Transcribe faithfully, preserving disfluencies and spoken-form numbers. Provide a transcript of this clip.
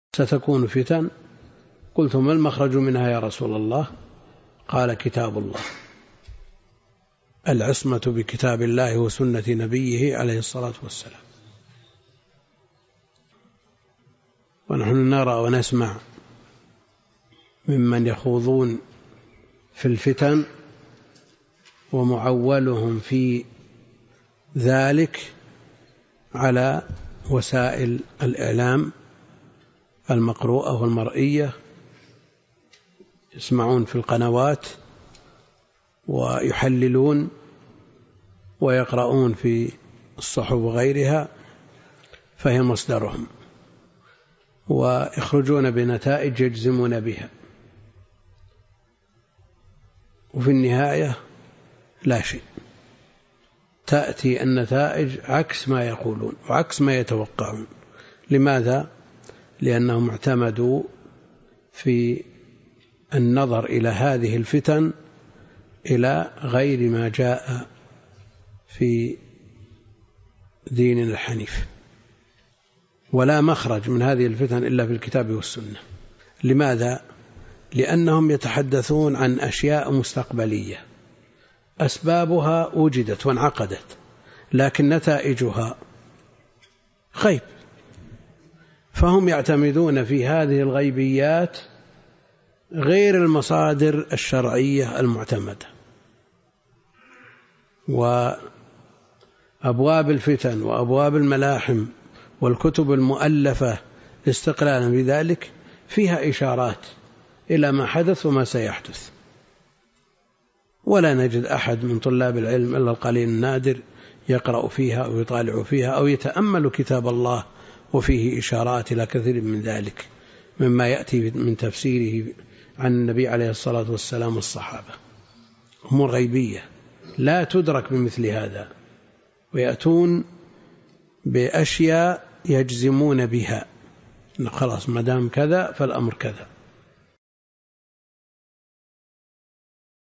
ستكون فتن. قلت ما المخرج منها يا رسول الله؟ قال كتاب الله، العصمة بكتاب الله وسنة نبيه عليه الصلاة والسلام. ونحن نرى ونسمع ممن يخوضون في الفتن ومعولهم في ذلك على وسائل الإعلام المقروءة والمرئية، يسمعون في القنوات ويحللون ويقرؤون في الصحف وغيرها، فهي مصدرهم، ويخرجون بنتائج يجزمون بها، وفي النهاية لا شيء، تأتي النتائج عكس ما يقولون وعكس ما يتوقعون. لماذا؟ لأنهم اعتمدوا في النظر إلى هذه الفتن إلى غير ما جاء في ديننا الحنيف، ولا مخرج من هذه الفتن إلا في الكتاب والسنة. لماذا؟ لأنهم يتحدثون عن أشياء مستقبلية أسبابها وجدت وانعقدت، لكن نتائجها غيب، فهم يعتمدون في هذه الغيبيات غير المصادر الشرعية المعتمدة. وأبواب الفتن وأبواب الملاحم والكتب المؤلفة استقلالا بذلك فيها إشارات إلى ما حدث وما سيحدث، ولا نجد أحد من طلاب العلم إلا القليل النادر يقرأ فيها أو يطالع فيها أو يتأمل كتاب الله وفيه إشارات إلى كثير من ذلك مما يأتي من تفسيره عن النبي عليه الصلاة والسلام والصحابة. أمور غيبية لا تدرك بمثل هذا، ويأتون بأشياء يجزمون بها، خلاص ما دام كذا فالأمر كذا.